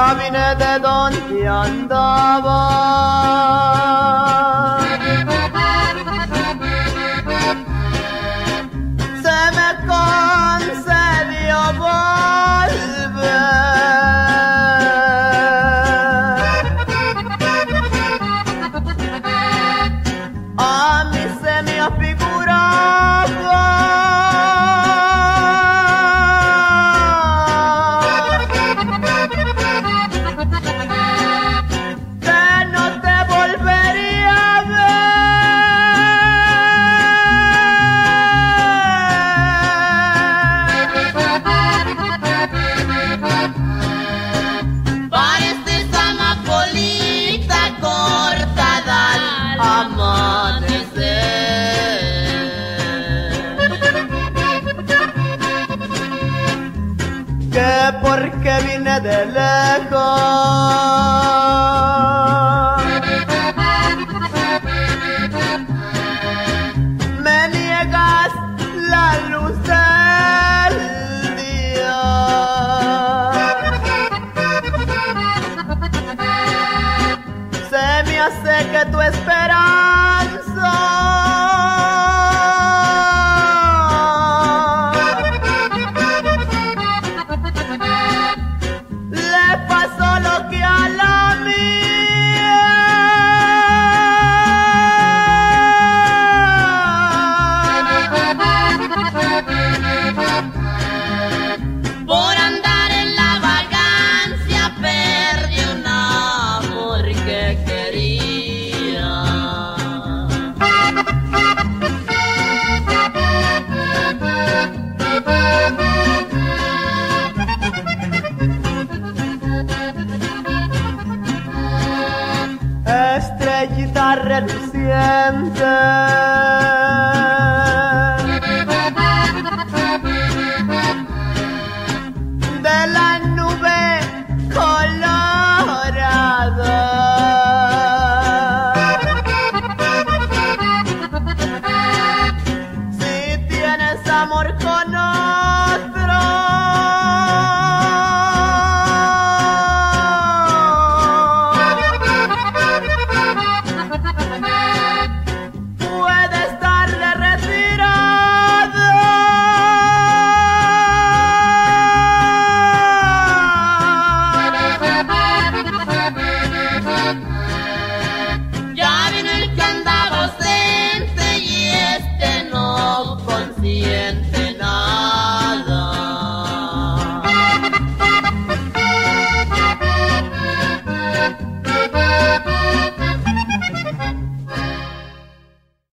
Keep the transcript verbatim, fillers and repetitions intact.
vine de donde andaba. Se me concedió volver. A mí se me afiguraba que no te volvería a ver. Pareces amapolita cortada al amanecer. Que porque vine de lejos me niegas la luz del día. Se me hace que tu esperanza le pasó lo que a la mía. Por andar en la vagancia perdí un amor que quería. Estrellita reluciente